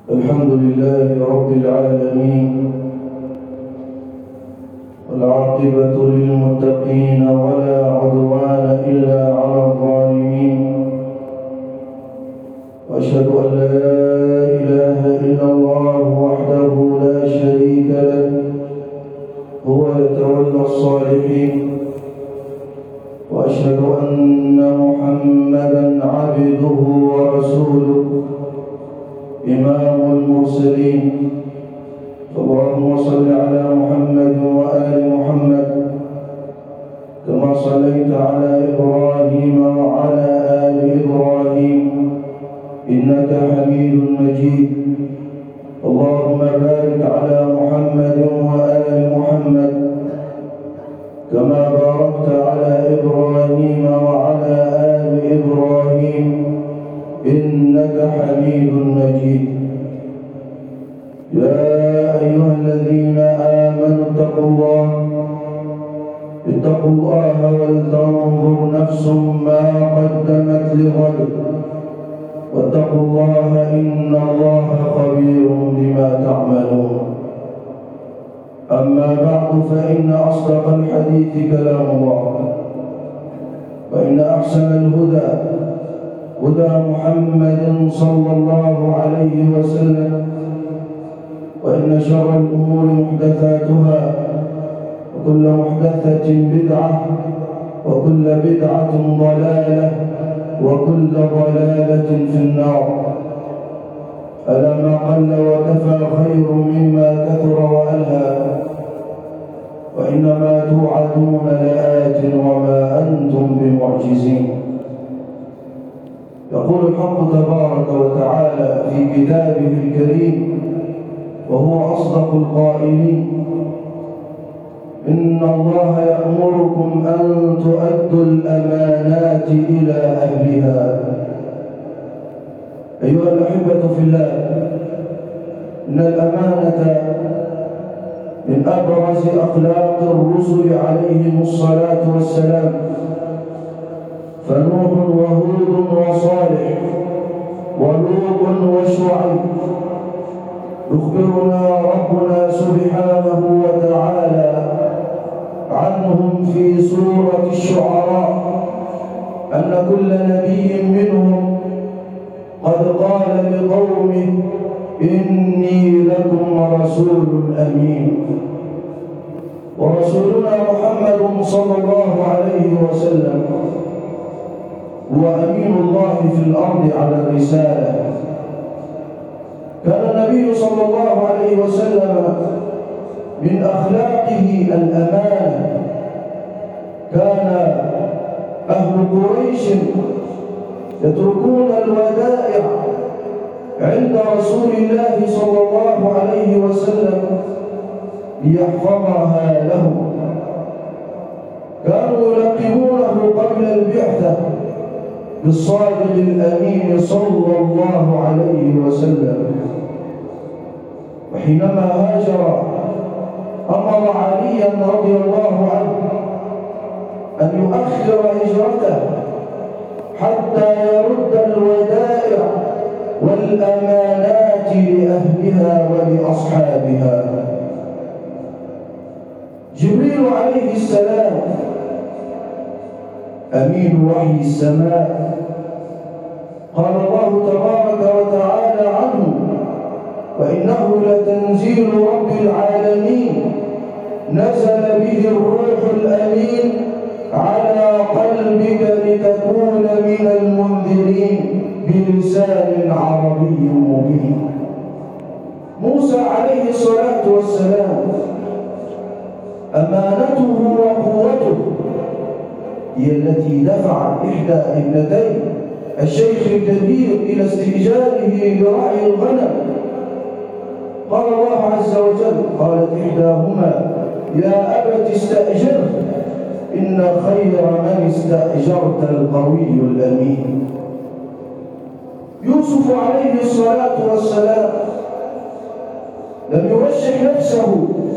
الحمد لله رب العالمين، والعاقبة للمتقين ولا عدوان إلا على الظالمين، وأشهد أن لا إله إلا الله وحده لا شريك له، هو يتولى الصالحين، وأشهد أن محمدًا عبده ورسوله إمام المرسلين. اللهم صل على محمد وآل محمد كما صليت على إبراهيم وعلى آل إبراهيم إنك حميد مجيد. اللهم بارك على محمد وآل محمد كما باركت على إبراهيم وعلى آل إبراهيم إنك حميد مجيد. يا أيها الذين آمنوا اتقوا الله ولتنظر نفس ما قدمت لغد، واتقوا الله إن الله خبير بما تعملون. أما بعد، فإن أصدق الحديث كلام الله، وإن أحسن الهدى هدى محمد صلى الله عليه وسلم، وإن شر الأمور محدثاتها، وكل محدثة بدعة، وكل بدعة ضلالة، وكل ضلالة في النار. ألا ما قل وكفى خير مما كثر وألهى، وإنما توعدون لآت وما أنتم بمعجزين. يقول الحق تبارك وتعالى في كتابه الكريم وهو أصدق القائلين: إن الله يأمركم أن تؤدوا الأمانات إلى أهلها. أيها الأحبة في الله، إن الأمانة من أبرز أخلاق الرسل عليهم الصلاة والسلام، فنوح وهود وصالح ولوط وشعيب. يخبرنا ربنا سبحانه وتعالى عنهم في سورة الشعراء أن كل نبي منهم قد قال لقومه: إني لكم رسول أمين. ورسولنا محمد صلى الله عليه وسلم هو أمين الله في الأرض على الرسالة. كان النبي صلى الله عليه وسلم من أخلاقه الأمانة. كان أهل قريش يتركون الودائع عند رسول الله صلى الله عليه وسلم ليحفظها لهم. كانوا يلقبونه قبل البعثة بالصادق الأمين صلى الله عليه وسلم. وحينما هاجر أمر عليا رضي الله عنه أن يؤخر هجرته حتى يرد الودائع والأمانات لأهلها ولأصحابها. جبريل عليه السلام أمين وحي السماء، قال الله تبارك وتعالى عنه: وإنه لتنزيل رب العالمين، نزل به الروح الأمين على قلبك لتكون من المنذرين بلسان عربي مبين. موسى عليه الصلاة والسلام أمانته وقوته هي التي دفعت إحدى ابنتي الشيخ الكبير إلى استئجاره لرعي الغنم. قال الله عز وجل: قالت إحداهما يا أبت استأجره إن خير من استأجرت القوي الأمين. يوسف عليه الصلاة والسلام لم يرشح نفسه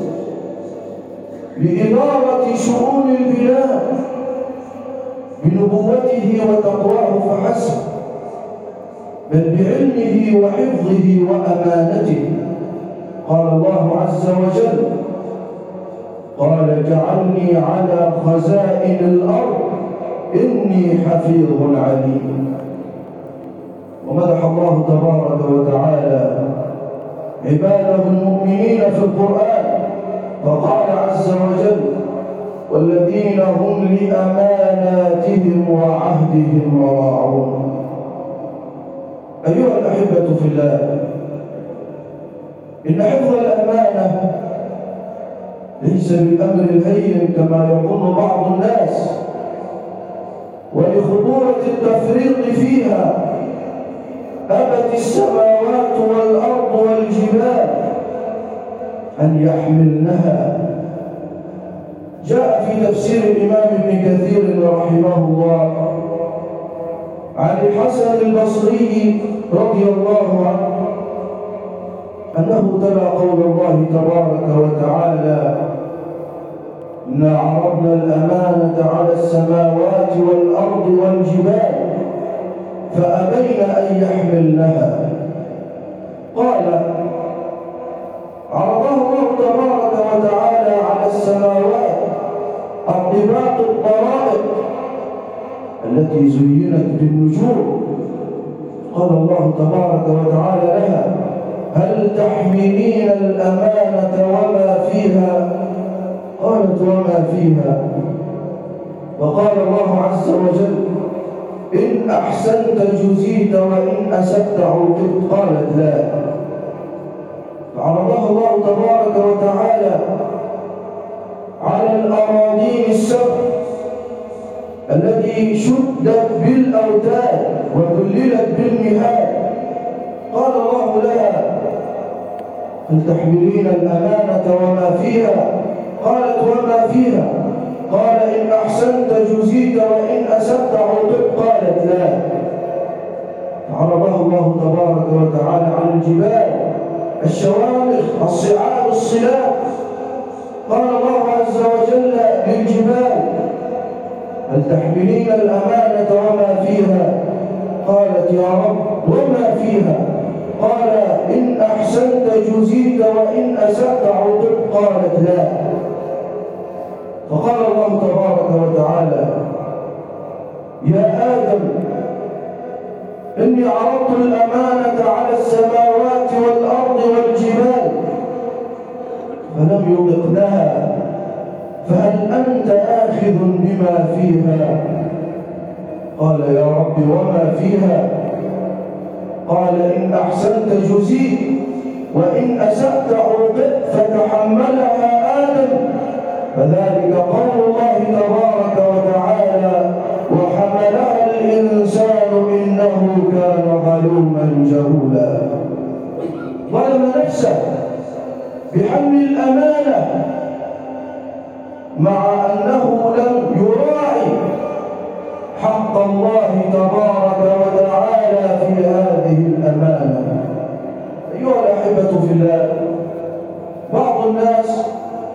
لإدارة شؤون البلاد بنبوته وتقواه فحسب، بل بعلمه وحفظه وأمانته. قال الله عز وجل: قال اجعلني على خزائن الأرض إني حفيظ عليم. ومدح الله تبارك وتعالى عباده المؤمنين في القرآن فقال عز وجل: والذين هم لأماناتهم وعهدهم راعون. أيها الأحبة في الله، إن حفظ الأمانة ليس بالأمر الهين كما يظن بعض الناس، ولخطورة التفريط فيها أبت السماوات والأرض والجبال أن يحملنها. جاء في تفسير الإمام ابن كثير رحمه الله عن الحسن البصري رضي الله عنه أنه تلا قول الله تبارك وتعالى: إنا عرضنا الأمانة على السماوات والأرض والجبال فأبين أن يحملنها. قال: عرضها الله تبارك وتعالى على السماوات الطباق الطرائق التي زينت بالنجوم. قال الله تبارك وتعالى لها: هل تحملين الأمانة وما فيها؟ قالت: وما فيها؟ وقال الله عز وجل: إن أحسنت جزيت وإن أسأت عوقبت. قالت: لا. فعرضها الله تبارك وتعالى على الأراضين السبع التي شدت بالأوتاد وذللت بالمهاد. قال الله لها: هل تحملين الأمانة وما فيها؟ قالت: وما فيها؟ قال: إن أحسنت جزيت وإن أسأت عوقبت. قالت: لا. فعرضها الله تبارك وتعالى على الجبال الشوامخ الصعاب الصلاب. قال الله عز وجل للجبال: هل تحملين الأمانة وما فيها؟ قالت: يا رب وما فيها؟ قال: إن أحسنت جزيت وإن أسأت عوقبت. قالت: لا. فقال الله تبارك وتعالى: يا آدم إني عرضت الأمانة على السماوات والأرض والجبال فلم يطقنها، فهل أنت آخذ بما فيها؟ قال: يا رب وما فيها؟ قال: إن أحسنت جزيت وإن أسأت عوقبت. فتحملها آدم. فذلك قول الله تبارك وتعالى: وحملها الإنسان إنه كان ظلوما جهولا. ظلم نفسه بحمل الأمانة مع أنه لم يراعي حق الله تبارك وتعالى في هذه الأمانة. أيها الأحبة في الله، بعض الناس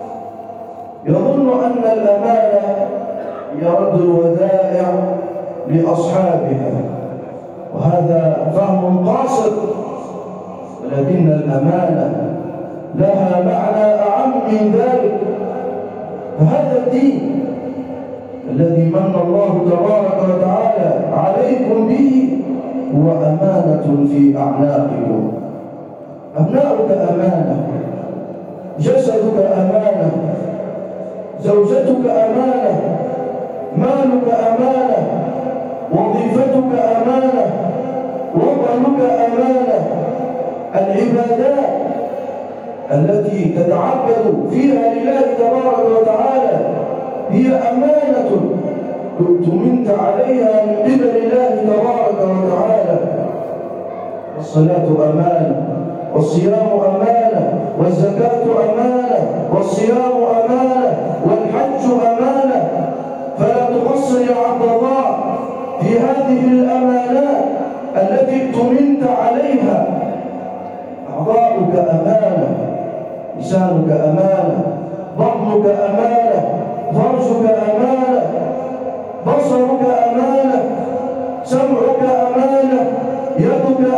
يظن أن الأمانة هي رد الودائع لأصحابها، وهذا فهم قاصر، ولكن الأمانة لها معنى أعم من ذلك. فهذا الدين الذي من الله تبارك وتعالى عليكم به هو أمانة في أعناقكم. أبناؤك أمانة، جسدك أمانة، زوجتك أمانة، مالك أمانة، وظيفتك أمانة، وطنك أمانة. العبادات التي تتعبد فيها لله تبارك وتعالى هي أمانة اؤتمنت عليها من قبل الله تبارك وتعالى. الصلاة أمانة، والصيام أمانة، والزكاة أمانة، والصيام أمانة، والحج أمانة. فلا تقصر يا عبد الله في هذه الأمانات التي اؤتمنت عليها. أعضاؤك أمانة، لسانك أمانة، بطنك أمانة، فرجك أمانة، بصرك أمانة، سمعك أمانة، يدك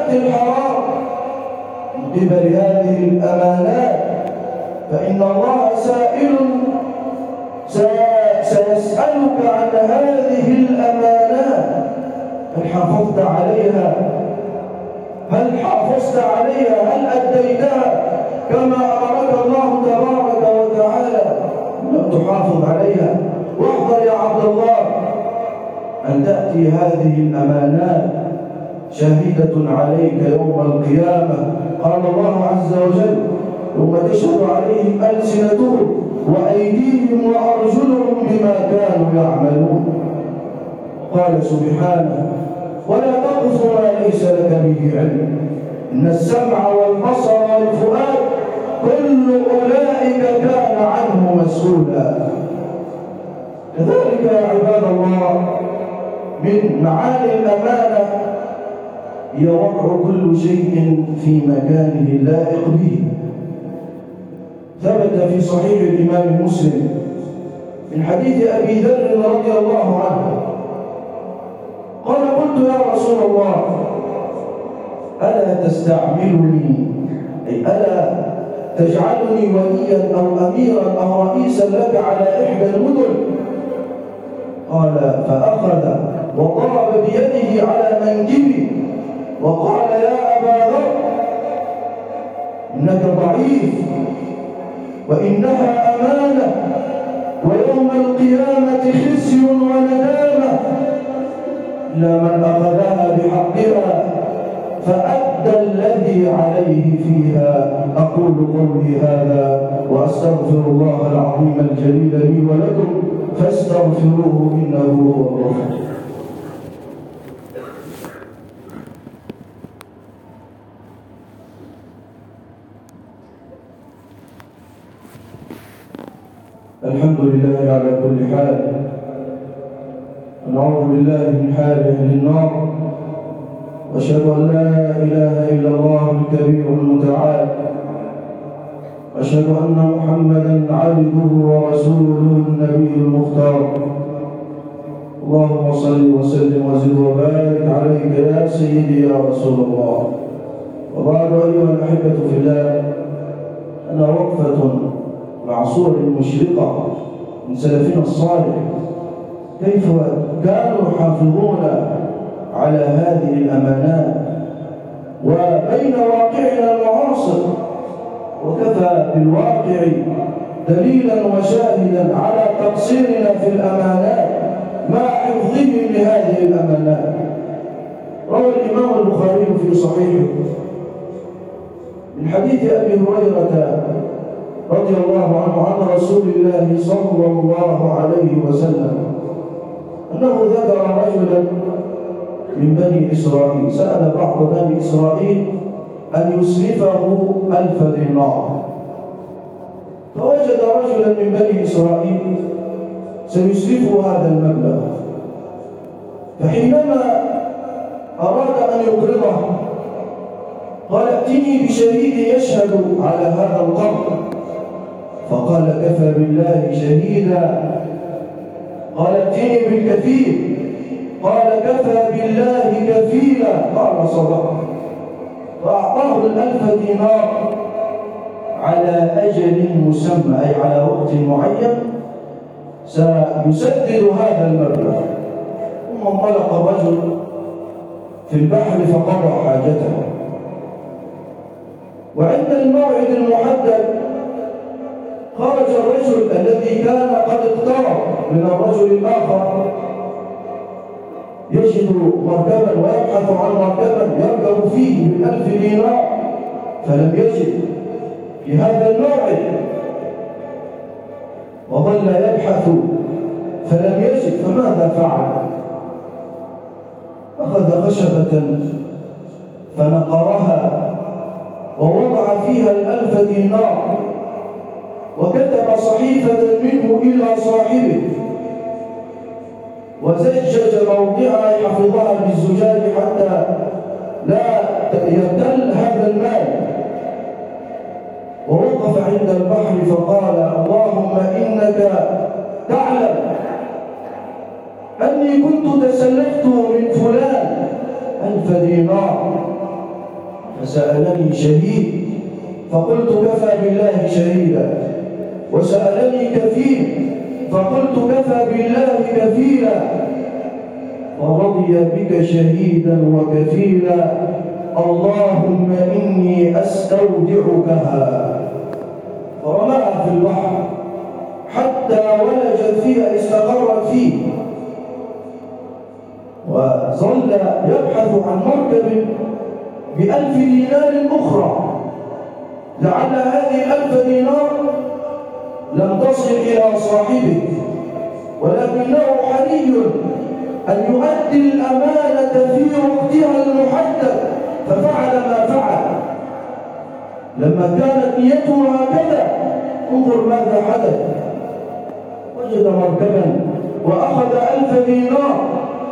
يأتي الحرام من قبل هذه الأمانات، فإن الله سيسألك عن هذه الأمانات. هل حافظت عليها؟ هل حافظت عليها؟ هل أديتها كما أمرك الله تبارك وتعالى؟ لم تحافظ عليها. واحذر يا عبد الله أن تأتي هذه الأمانات شاهدة عليك يوم القيامة. قال الله عز وجل: يوم تشهد عليهم ألسنتهم وأيديهم وأرجلهم بما كانوا يعملون. قال سبحانه: ولا تقف ما ليس لك به علم إن السمع والبصر والفؤاد كل أولئك كان عنه مسؤولا. كذلك يا عباد الله من معاني الأمانة هي وضع كل شيء في مكانه اللائق به. ثبت في صحيح الإمام مسلم من حديث أبي ذر رضي الله عنه قال: قلت يا رسول الله ألا تستعملني، أي ألا تجعلني وليا أو أميرا أو رئيسا لك على إحدى المدن؟ قال: فأخذ وضرب بيده على منكبي وقال: يا أبا ذر إنك ضعيف وإنها أمانة، ويوم القيامة خزي وندامة، إلا من أخذها بحقها فأدى الذي عليه فيها. أقول قولي هذا وأستغفر الله العظيم الجليل لي ولكم فاستغفروه إنه هو الغفور. الحمد لله على كل حال، ونعوذ بالله من حال أهل النار، وأشهد أن لا إله إلا الله الكبير المتعال، وأشهد أن محمدًا عبده ورسوله النبي المختار. اللهم صل وسلم وزد وبارك عليك يا سيدي يا رسول الله. وبعد أيها الأحبة في الله، أنا وقفة مع صور مشرقة من سلفنا الصالح، كيف كانوا يحافظون على هذه الأمانات، وبين واقعنا المعاصر. وكفى بالواقع دليلا وشاهدا على تقصيرنا في الأمانات مع حفظهم لهذه الأمانات. روى الإمام البخاري في صحيحه من حديث أبي هريرة رضي الله عنه عن رسول الله صلى الله عليه وسلم أنه ذكر رجلا من بني إسرائيل سأل بعض بني إسرائيل أن يسلفه 1000 دينار، فوجد رجلا من بني إسرائيل سيسلفه هذا المبلغ، فحينما أراد أن يقرضه قال: ائتني بشهيد يشهد على هذا القرض. فقال: كفى بالله شهيدا. قال: ائتني بالكفيل. قال: كفى بالله كفيلا. قال: صدق. فأعطاه 1000 دينار على أجل مسمى، أي على وقت معين سيسدد هذا المبلغ. ثم انطلق الرجل في البحر فقضى حاجته، وعند الموعد المحدد خرج الرجل الذي كان قد اقترب من الرجل الآخر يجد مركبا ويبحث عن مركبا يركب فيه ب1000 دينار، فلم يجد في هذا الموعد، وظل يبحث فلم يجد. فماذا فعل؟ أخذ خشبة فنقرها ووضع فيها 1000 دينار، وكتب صحيفة منه إلى صاحبه، وزجج موضعها حفظها بالزجاج حتى لا يبتل هذا المال. ووقف عند البحر فقال: اللهم إنك تعلم أني كنت تسلفت من فلان 1000 دينار، سألني شهيد، فقلت كفى بالله شهيدا، وسألني كفيل، فقلت كفى بالله كفيلا، ورضي بك شهيدا وكفيلا، اللهم إني أستودعكها. فرماها في البحر حتى ولجت فيها استقرت فيه، وظل يبحث عن مركب ب1000 دينار أخرى، لعل هذه 1000 دينار لم تصل إلى صاحبه، ولكنه حري أن يؤدي الأمانة في وقتها المحدد، ففعل ما فعل. لما كانت نيته هكذا، انظر ماذا حدث. وجد مركبا وأخذ 1000 دينار،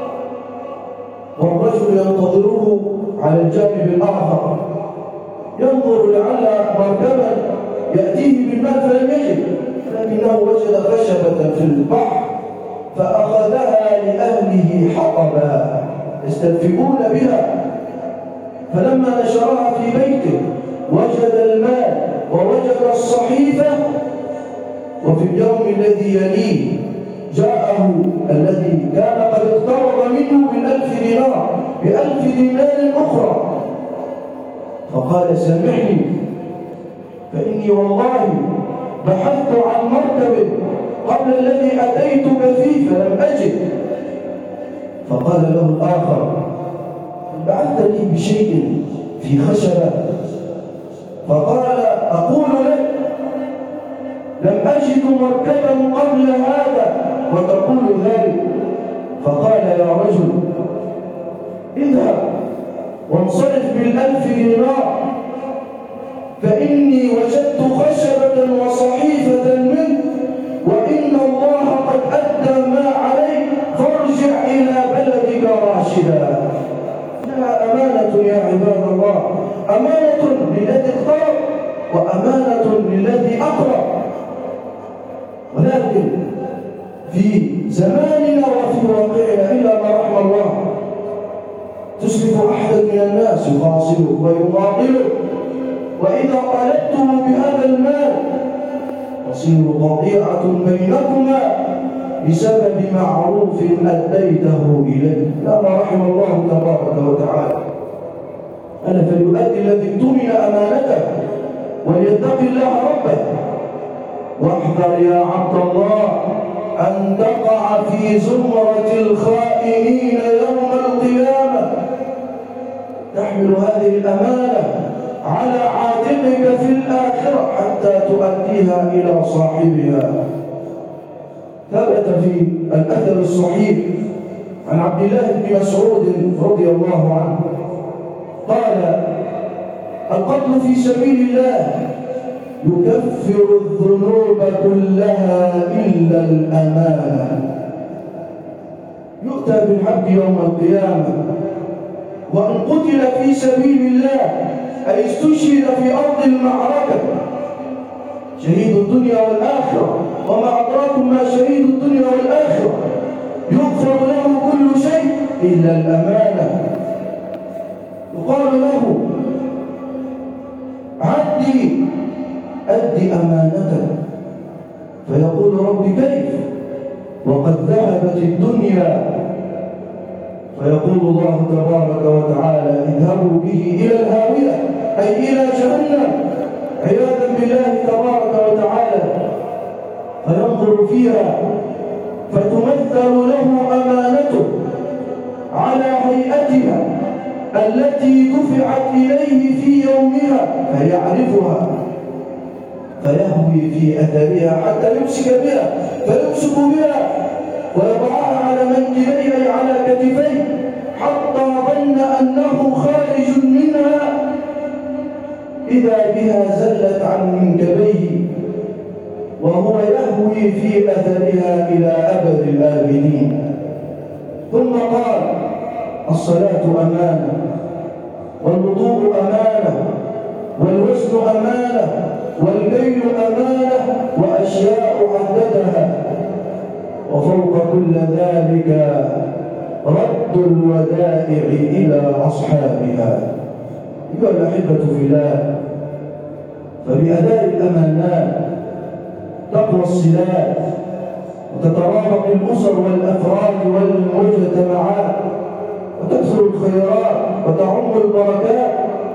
والرجل ينتظره على الجانب الآخر، ينظر لعل مركبا يأتيه بالمال فلم يجد، لكنه وجد خشبة في البحر فأخذها لأهله حطبا يستدفئون بها. فلما نشرها في بيته وجد المال ووجد الصحيفة. وفي اليوم الذي يليه جاءه الذي كان قد اقترض منه ب1000 دينار ب1000 دينار أخرى، فقال سامحني فإني والله بحثت عن مركب قبل الذي أتيتك فيه فلم أجد. فقال له الآخر بعثت لي بشيء في خشبة، فقال أقول لك لم أجد مركبا قبل هذا وتقول ذلك. فقال يا رجل اذهب وانصرف ب1000 دينار، فإني وجدت خشبة وصحيفة منك، وإن الله قد أدى ما عليك، فارجع إلى بلدك راشدا. إنها أمانة يا عباد الله، أمانة للذي اقترب وأمانة للذي أقرب. ولكن في زماننا وفي واقعنا إلا ما رحم الله تسلف أحدا من الناس يخاصمك ويماطلك، وإذا طالبته بهذا المال تصير قطيعة بينكما بسبب معروف أديته إليه. لا ما رحم الله تبارك وتعالى. ألا فليؤدي الذي اؤتمن أمانته وليتق الله ربه. واحذر يا عبد الله أن تقع في زمرة الخائنين يوم القيامة. تحمل هذه الأمانة على عاتقك في الآخرة حتى تؤديها إلى صاحبها. ثبت في الأثر الصحيح عن عبد الله بن مسعود رضي الله عنه قال القتل في سبيل الله يكفر الذنوب كلها إلا الأمانة. يؤتى بالعبد يوم القيامة وإن قتل في سبيل الله أي استشهد في أرض المعركة، شهيد الدنيا والآخرة، وما أدراكم ما شهيد الدنيا والآخرة، يغفر له كل شيء إلا الأمانة. يقال له أدي أمانتك، فيقول رب كيف وقد ذهبت الدنيا؟ فيقول الله تبارك وتعالى اذهبوا به إلى الهاوية أي إلى جهنم عياذا بالله تبارك وتعالى. فينظر فيها فتمثل له أمانته على هيئتها التي دفعت إليه في يومها فيعرفها فيهوي في أثرها حتى يمسك بها فيمسك بها ويضعها على منكبيه أي على كتفيه حتى ظن أنه خارج منها إذا بها زلت عن منكبيه وهو يهوي في أثرها إلى أبد الآبدين. ثم قال الصلاة أمانة، والوضوء أمانة، والوزن أمانة، والكيل أمانة، وأشياء عددها، وفوق كل ذلك رد الودائع إلى أصحابها. أيها الأحبة في الله، فبأداء الأمانات تقوى الصلات وتترابط الأسر والأفراد والمجتمعات وتكثر الخيرات وتعم البركات.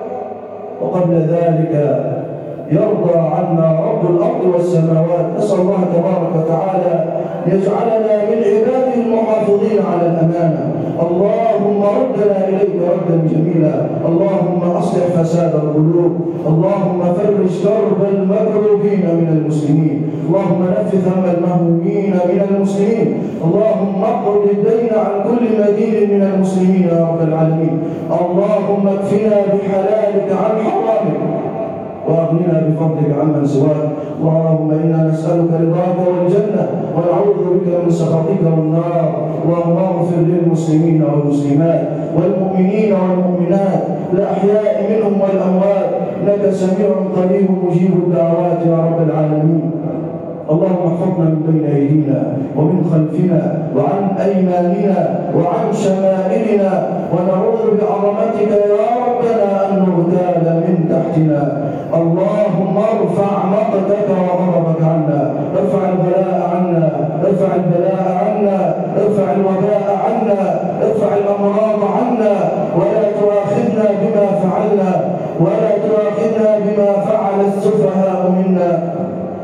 وقبل ذلك يرضى عنا رب الأرض والسماوات. نسأل الله تبارك وتعالى يجعلنا من عباده المحافظين على الأمانة. اللهم ردنا إليك ردا جميلا. اللهم أصلح فساد القلوب. اللهم فرج كرب المكروبين من المسلمين. اللهم نفث هم المهمومين من المسلمين. اللهم اقض الدين عن كل مدين من المسلمين يا رب العالمين. اللهم اكفنا بحلالك عن حرامك وأغننا بفضلك عمن سواك. اللهم إنا نسألك رضاك والجنة ونعوذ بك من سخطك والنار. اللهم اغفر للمسلمين والمسلمات والمؤمنين والمؤمنات الأحياء منهم والأموات، إنك سميع قريب مجيب الدعوات يا رب العالمين. اللهم احفظنا من بين أيدينا ومن خلفنا وعن أيماننا وعن شمائلنا، ونعوذ بعظمتك يا ربنا أن نغتال من تحتنا. اللهم ارفع مقتك وغضبك عنا، ارفع البلاء عنا، ارفع البلاء عنا، ارفع الوباء عنا، ارفع الأمراض عنا، ولا تؤاخذنا بما فعلنا، ولا تؤاخذنا بما فعل السفهاء منا،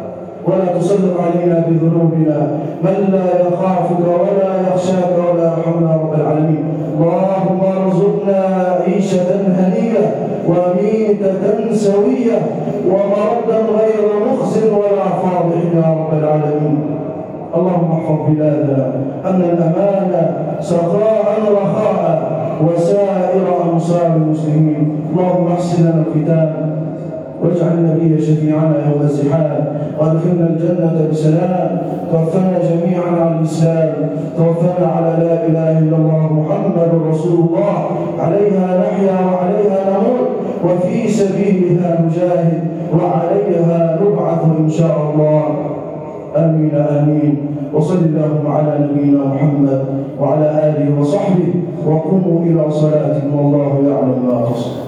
ولا تسلط علينا بذنوبنا من لا يخافك ولا يخشاك ولا يرحمنا رب العالمين. اللهم ارزقنا عيشة هنية وميتة سوية ومردا غير مخزٍ ولا فاضح يا رب العالمين. اللهم احفظ بلادنا أمن الأمان سخاء رخاء وسائر أمصار المسلمين. اللهم احسن لنا الختام واجعل النبي شفيعنا يوم الزحام، وادخلنا الجنة بسلام. توفنا جميعا على الإسلام، توفنا على لا إله إلا الله محمد رسول الله. عليها نحيا وعليها نموت، وفي سبيلها نجاهد وعليها نبعث إن شاء الله. آمين آمين. وصل اللهم على نبينا محمد وعلى آله وصحبه، وقوموا إلى صلاتكم والله يعلم ما تصنعون.